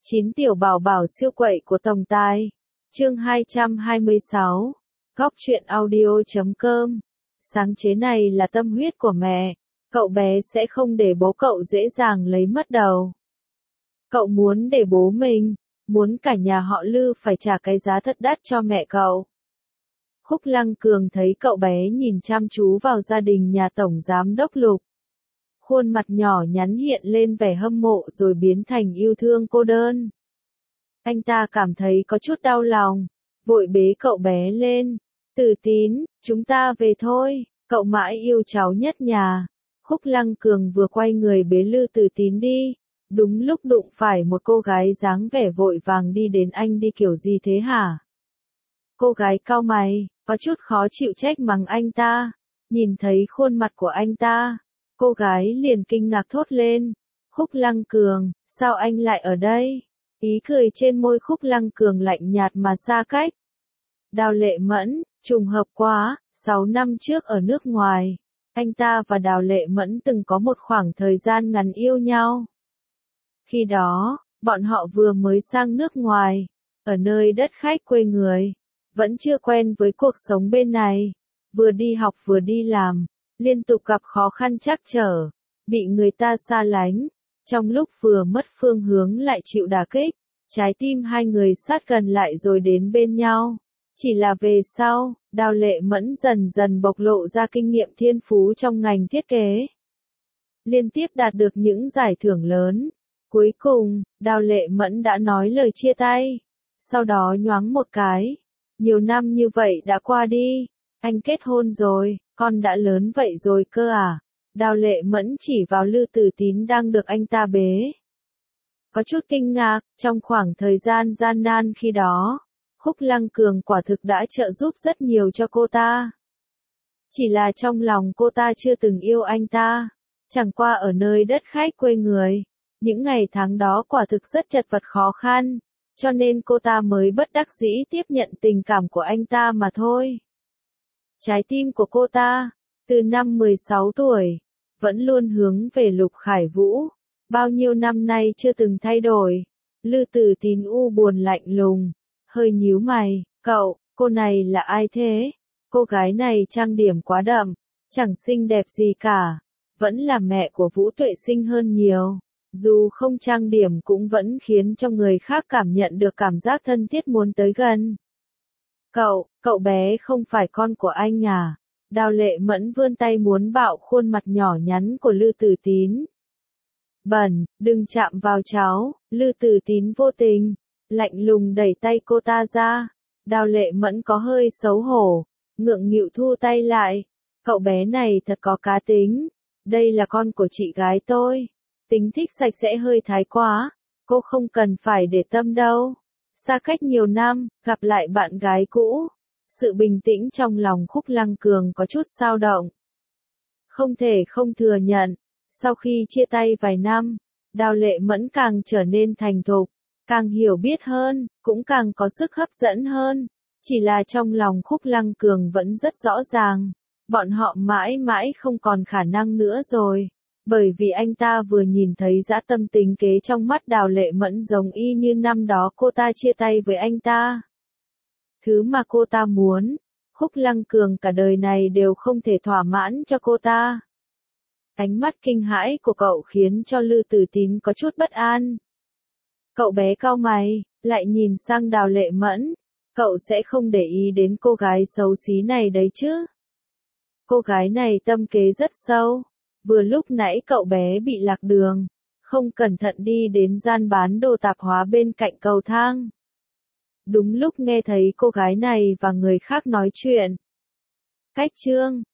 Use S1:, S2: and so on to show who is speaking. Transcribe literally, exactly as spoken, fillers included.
S1: Chín tiểu bảo bảo siêu quậy của tổng tài. Chương hai trăm hai mươi sáu. Góc truyện audio chấm com. Sáng chế này là tâm huyết của mẹ. Cậu bé sẽ không để bố cậu dễ dàng lấy mất đâu. Cậu muốn để bố mình, muốn cả nhà họ Lư phải trả cái giá thật đắt cho mẹ cậu. Khúc Lăng Cường thấy cậu bé nhìn chăm chú vào gia đình nhà tổng giám đốc Lục. Khuôn mặt nhỏ nhắn hiện lên vẻ hâm mộ rồi biến thành yêu thương cô đơn. Anh ta cảm thấy có chút đau lòng, vội bế cậu bé lên. Tử Tín, chúng ta về thôi, cậu mãi yêu cháu nhất nhà. Khúc Lăng Cường vừa quay người bế Lư Tử Tín đi, đúng lúc đụng phải một cô gái dáng vẻ vội vàng đi đến. Anh đi kiểu gì thế hả? Cô gái cau mày, có chút khó chịu trách mắng anh ta. Nhìn thấy khuôn mặt của anh ta, cô gái liền kinh ngạc thốt lên. Khúc Lăng Cường, sao anh lại ở đây? Ý cười trên môi Khúc Lăng Cường lạnh nhạt mà xa cách. Đào Lệ Mẫn, trùng hợp quá, sáu năm trước ở nước ngoài, anh ta và Đào Lệ Mẫn từng có một khoảng thời gian ngắn yêu nhau. Khi đó, bọn họ vừa mới sang nước ngoài, ở nơi đất khách quê người, vẫn chưa quen với cuộc sống bên này, vừa đi học vừa đi làm, liên tục gặp khó khăn trắc trở, bị người ta xa lánh, trong lúc vừa mất phương hướng lại chịu đả kích, trái tim hai người sát gần lại rồi đến bên nhau. Chỉ là về sau, Đào Lệ Mẫn dần dần bộc lộ ra kinh nghiệm thiên phú trong ngành thiết kế. Liên tiếp đạt được những giải thưởng lớn. Cuối cùng, Đào Lệ Mẫn đã nói lời chia tay. Sau đó nhoáng một cái. Nhiều năm như vậy đã qua đi. Anh kết hôn rồi, con đã lớn vậy rồi cơ à? Đào Lệ Mẫn chỉ vào Lư Tử Tín đang được anh ta bế. Có chút kinh ngạc, trong khoảng thời gian gian nan khi đó, Khúc Lăng Cường quả thực đã trợ giúp rất nhiều cho cô ta. Chỉ là trong lòng cô ta chưa từng yêu anh ta. Chẳng qua ở nơi đất khách quê người, những ngày tháng đó quả thực rất chật vật khó khăn, cho nên cô ta mới bất đắc dĩ tiếp nhận tình cảm của anh ta mà thôi. Trái tim của cô ta, từ năm mười sáu tuổi, vẫn luôn hướng về Lục Khải Vũ, bao nhiêu năm nay chưa từng thay đổi. Lư Tử Tín u buồn lạnh lùng, hơi nhíu mày, cậu, cô này là ai thế? Cô gái này trang điểm quá đậm, chẳng xinh đẹp gì cả, vẫn là mẹ của Vũ Tuệ xinh hơn nhiều. Dù không trang điểm cũng vẫn khiến cho người khác cảm nhận được cảm giác thân thiết muốn tới gần. Cậu, cậu bé không phải con của anh à? Đào Lệ Mẫn vươn tay muốn bạo khuôn mặt nhỏ nhắn của Lư Tử Tín. Bẩn, đừng chạm vào cháu. Lư Tử Tín vô tình, lạnh lùng đẩy tay cô ta ra. Đào Lệ Mẫn có hơi xấu hổ, ngượng nghịu thu tay lại. Cậu bé này thật có cá tính. Đây là con của chị gái tôi. Tính thích sạch sẽ hơi thái quá. Cô không cần phải để tâm đâu. Xa cách nhiều năm, gặp lại bạn gái cũ. Sự bình tĩnh trong lòng Khúc Lăng Cường có chút xao động. Không thể không thừa nhận, sau khi chia tay vài năm, Đào Lệ Mẫn càng trở nên thành thục, càng hiểu biết hơn, cũng càng có sức hấp dẫn hơn. Chỉ là trong lòng Khúc Lăng Cường vẫn rất rõ ràng, bọn họ mãi mãi không còn khả năng nữa rồi. Bởi vì anh ta vừa nhìn thấy dã tâm tính kế trong mắt Đào Lệ Mẫn giống y như năm đó cô ta chia tay với anh ta. Thứ mà cô ta muốn, Khúc Lăng Cường cả đời này đều không thể thỏa mãn cho cô ta. Ánh mắt kinh hãi của cậu khiến cho Lư Tử Tín có chút bất an. Cậu bé cau mày, lại nhìn sang Đào Lệ Mẫn. Cậu sẽ không để ý đến cô gái xấu xí này đấy chứ? Cô gái này tâm kế rất sâu. Vừa lúc nãy cậu bé bị lạc đường, không cẩn thận đi đến gian bán đồ tạp hóa bên cạnh cầu thang. Đúng lúc nghe thấy cô gái này và người khác nói chuyện. Cách chương